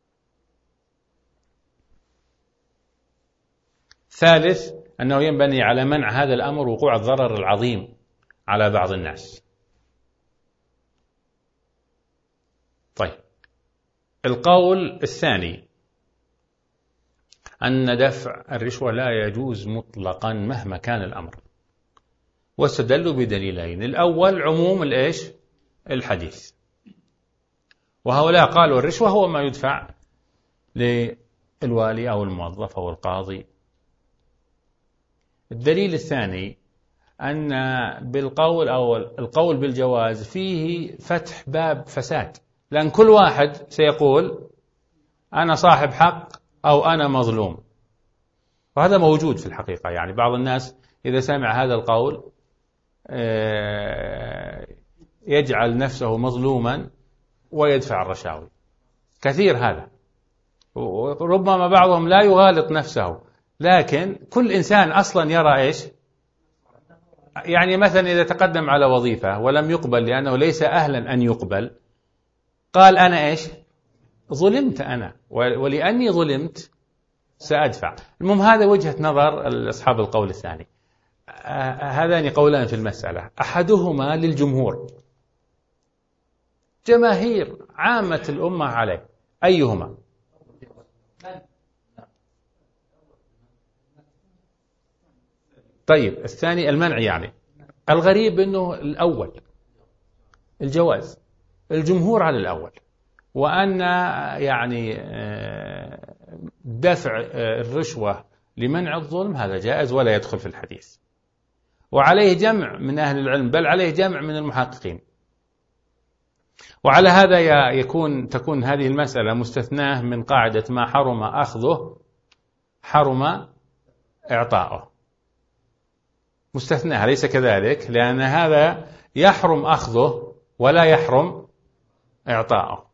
ثالث أنه ينبني على منع هذا الأمر وقوع الضرر العظيم على بعض الناس. طيب، القول الثاني أن دفع الرشوة لا يجوز مطلقا مهما كان الأمر، واستدلوا بدليلين. الأول عموم الإيش الحديث، وهؤلاء قالوا الرشوة هو ما يدفع للوالي أو الموظف أو القاضي. الدليل الثاني أن بالقول أو القول بالجواز فيه فتح باب فساد، لأن كل واحد سيقول أنا صاحب حق أو أنا مظلوم، وهذا موجود في الحقيقة. يعني بعض الناس إذا سمع هذا القول يجعل نفسه مظلوما ويدفع الرشاوي، كثير هذا. وربما بعضهم لا يغالط نفسه، لكن كل إنسان أصلا يرى إيش، يعني مثلا إذا تقدم على وظيفة ولم يقبل لأنه ليس أهلا أن يقبل، قال أنا إيش ظلمت أنا، ولأني ظلمت سأدفع. المهم هذا وجهة نظر أصحاب القول الثاني. هذان قولان في المسألة، أحدهما للجمهور، جماهير عامة الأمة عليه، أيهما؟ طيب، الثاني المنع. يعني الغريب أنه الأول الجواز، الجمهور على الأول، وأن يعني دفع الرشوة لمنع الظلم هذا جائز ولا يدخل في الحديث، وعليه جمع من أهل العلم، بل عليه جمع من المحققين. وعلى هذا يكون تكون هذه المسألة مستثناة من قاعدة ما حرم أخذه حرم إعطاؤه، مستثناة، ليس كذلك؟ لأن هذا يحرم أخذه ولا يحرم إعطاؤه.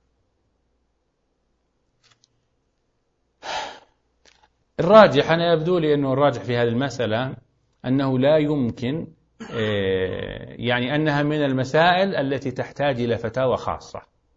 الراجح، أنا يبدو لي أنه الراجح في هذه المسألة أنه لا يمكن، يعني أنها من المسائل التي تحتاج إلى فتاوى خاصة،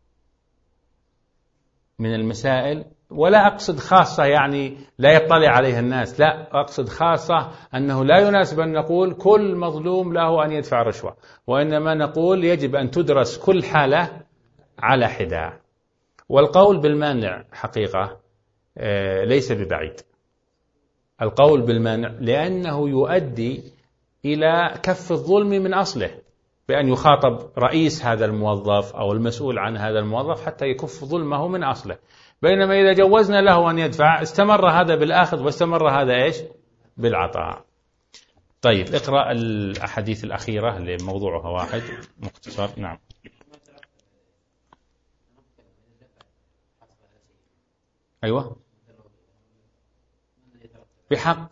من المسائل، ولا أقصد خاصة يعني لا يطلع عليها الناس، لا، أقصد خاصة أنه لا يناسب أن نقول كل مظلوم له أن يدفع رشوة، وإنما نقول يجب أن تدرس كل حالة على حدة. والقول بالمانع حقيقة ليس ببعيد، القول بالمانع، لأنه يؤدي إلى كف الظلم من أصله، بأن يخاطب رئيس هذا الموظف أو المسؤول عن هذا الموظف حتى يكف ظلمه من أصله. بينما إذا جوزنا له أن يدفع استمر هذا بالأخذ واستمر هذا إيش؟ بالعطاء. طيب اقرأ الأحاديث الأخيرة اللي موضوعها واحد مختصر. نعم. أيوة بحق،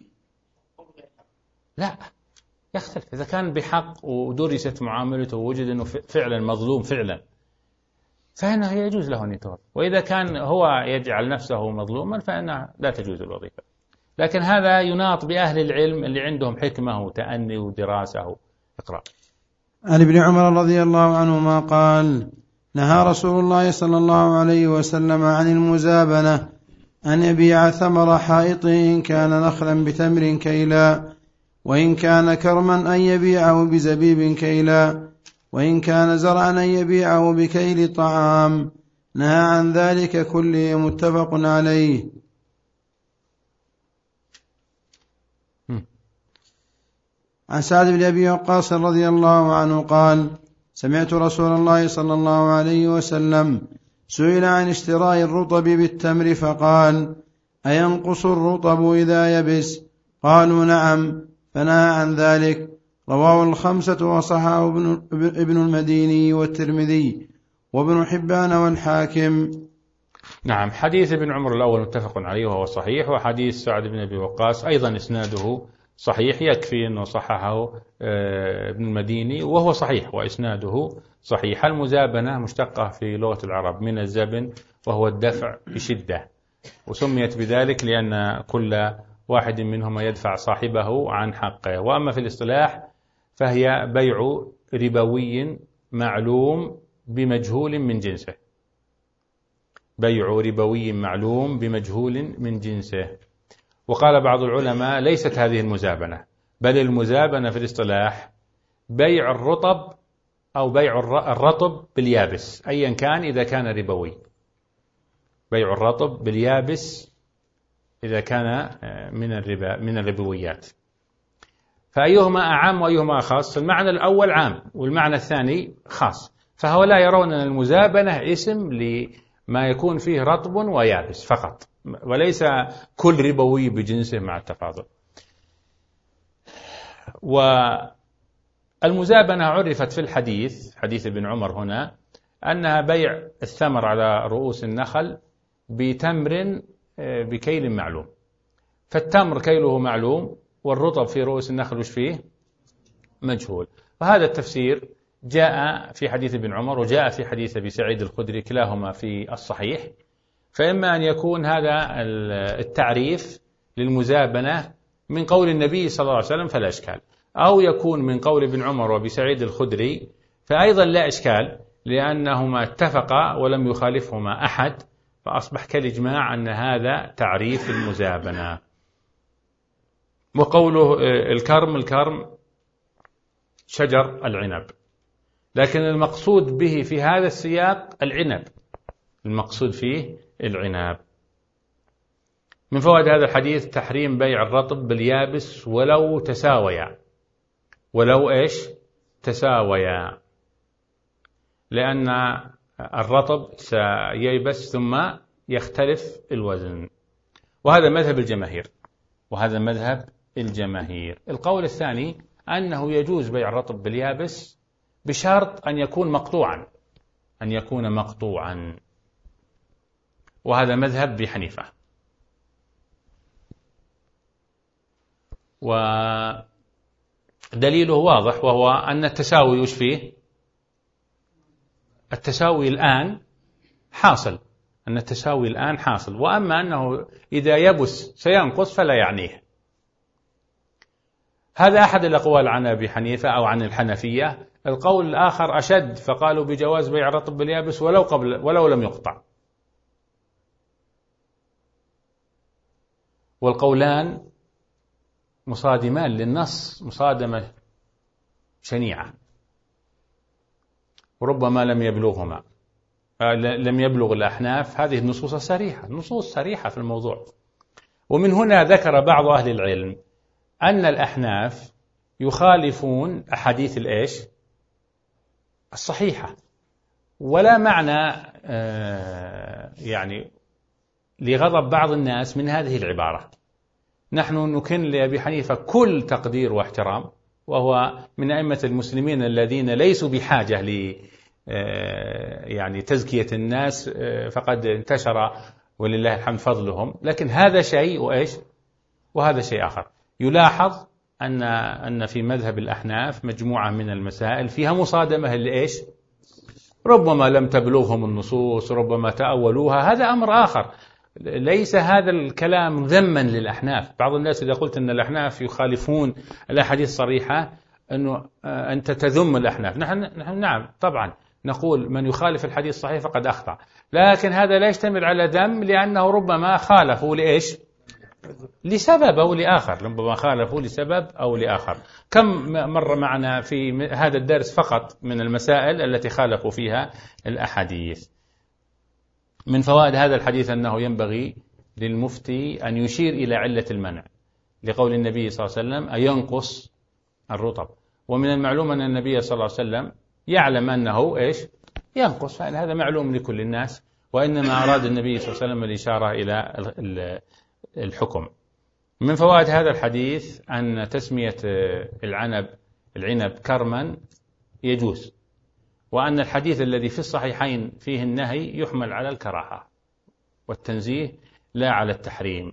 لا يختلف. إذا كان بحق ودرست معاملته ووجد أنه فعلا مظلوم فعلا فإنه يجوز له أن يتوظف، وإذا كان هو يجعل نفسه مظلوما فإنها لا تجوز الوظيفة. لكن هذا يناط بأهل العلم اللي عندهم حكمة وتأني ودراسة. اقرأ.
عن ابن عمر رضي الله عنهما قال: نهى رسول الله صلى الله عليه وسلم عن المزابنة، أن يبيع ثمر حائطه إن كان نخلا بتمر كيلا، وإن كان كرما أن يبيعه بزبيب كيلا، وإن كان زرعا أن يبيعه بكيل طعام. نهى عن ذلك كله، متفق عليه. عن سعد بن أبي وقاص رضي الله عنه قال: سمعت رسول الله صلى الله عليه وسلم سئل عن اشتراء الرطب بالتمر فقال: أينقص الرطب إذا يبس؟ قالوا: نعم. فنهى عن ذلك. رواه الخمسة وصححه ابن المديني والترمذي وابن حبان والحاكم.
نعم. حديث ابن عمر الأول متفق عليه وهو صحيح، وحديث سعد بن أبي وقاص أيضا إسناده صحيح، يكفي أنه صححه ابن المديني وهو صحيح وإسناده صحيح. المزابنة مشتقة في لغة العرب من الزبن وهو الدفع بشدة، وسميت بذلك لأن كل واحد منهما يدفع صاحبه عن حقه. وأما في الاصطلاح فهي بيع ربوي معلوم بمجهول من جنسه، بيع ربوي معلوم بمجهول من جنسه. وقال بعض العلماء: ليست هذه المزابنة، بل المزابنة في الاصطلاح بيع الرطب أو بيع الرطب باليابس أيا كان إذا كان ربوي، بيع الرطب باليابس إذا كان من الربا من الربويات. فأيهما أعم وأيهما أخص؟ المعنى الأول عام والمعنى الثاني خاص. فهؤلاء يرون أن المزابنة اسم لما يكون فيه رطب ويابس فقط، وليس كل ربوي بجنسه مع التفاضل. والمزابنة عرفت في الحديث، حديث ابن عمر هنا، أنها بيع الثمر على رؤوس النخل بتمر بكيل معلوم. فالتمر كيله معلوم والرطب في رؤوس النخل وش فيه؟ مجهول. وهذا التفسير جاء في حديث ابن عمر وجاء في حديث أبي سعيد الخدري، كلاهما في الصحيح. فإما أن يكون هذا التعريف للمزابنة من قول النبي صلى الله عليه وسلم فلا إشكال، أو يكون من قول ابن عمر وأبي سعيد الخدري فأيضا لا إشكال، لأنهما اتفقا ولم يخالفهما أحد، فأصبح كالإجماع أن هذا تعريف المزابنة. وقوله الكرم، الكرم شجر العنب، لكن المقصود به في هذا السياق العنب، المقصود فيه العنب. من فوائد هذا الحديث تحريم بيع الرطب باليابس ولو تساويا، ولو إيش تساويا، لأن الرطب سييبس ثم يختلف الوزن. وهذا مذهب الجماهير، وهذا مذهب الجماهير. القول الثاني أنه يجوز بيع الرطب باليابس بشرط أن يكون مقطوعا، أن يكون مقطوعا، وهذا مذهب أبي حنيفة. ودليله واضح، وهو أن التساوي وش فيه؟ التساوي الآن حاصل، أن التساوي الآن حاصل، وأما أنه إذا يبس سينقص فلا يعنيه. هذا أحد الأقوال عن أبي حنيفة أو عن الحنفية. القول الآخر أشد، فقالوا بجواز بيع الرطب باليابس ولو قبل ولو لم يقطع. والقولان مصادمان للنص مصادمة شنيعة، وربما لم يبلغهما لم يبلغ الأحناف هذه النصوص الصريحة، نصوص صريحة في الموضوع. ومن هنا ذكر بعض أهل العلم أن الأحناف يخالفون أحاديث الإيش الصحيحة، ولا معنى يعني لغضب بعض الناس من هذه العبارة. نحن نكن لأبي حنيفة كل تقدير واحترام، وهو من أئمة المسلمين الذين ليسوا بحاجة ل يعني تزكية الناس، فقد انتشر ولله الحمد فضلهم. لكن هذا شيء وإيش وهذا شيء آخر. يلاحظ أن أن في مذهب الأحناف مجموعة من المسائل فيها مصادمة لإيش، ربما لم تبلغهم النصوص، ربما تأولوها، هذا أمر آخر. ليس هذا الكلام ذما للأحناف. بعض الناس إذا قلت أن الأحناف يخالفون الأحاديث الصريحة أنه أنت تذم الأحناف. نحن, نحن نعم طبعا نقول من يخالف الحديث الصحيح فقد أخطأ، لكن هذا لا يشتمل على ذم، لأنه ربما خالفوا لإيش لسبب أو لآخر، ربما خالفوا لسبب أو لآخر. كم مر معنا في هذا الدرس فقط من المسائل التي خالفوا فيها الأحاديث. من فوائد هذا الحديث أنه ينبغي للمفتي أن يشير إلى علة المنع، لقول النبي صلى الله عليه وسلم أينقص الرطب، ومن المعلوم أن النبي صلى الله عليه وسلم يعلم أنه إيش ينقص، فإن هذا معلوم لكل الناس، وإنما أراد النبي صلى الله عليه وسلم الإشارة إلى الحكم. من فوائد هذا الحديث أن تسمية العنب العنب كرما يجوز، وأن الحديث الذي في الصحيحين فيه النهي يحمل على الكراهة والتنزيه لا على التحريم.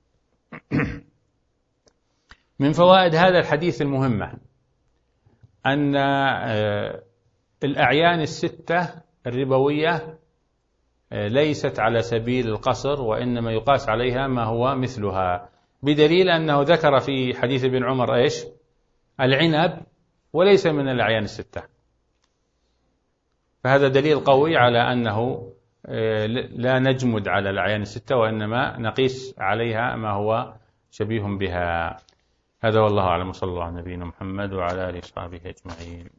من فوائد هذا الحديث المهمة أن الأعيان الستة الربوية ليست على سبيل القصر، وإنما يقاس عليها ما هو مثلها، بدليل أنه ذكر في حديث ابن عمر إيش العنب وليس من الأعيان الستة، فهذا دليل قوي على أنه لا نجمد على الأعيان الستة، وإنما نقيس عليها ما هو شبيه بها. هذا والله أعلم، صلى الله على نبينا محمد وعلى آله وصحبه أجمعين.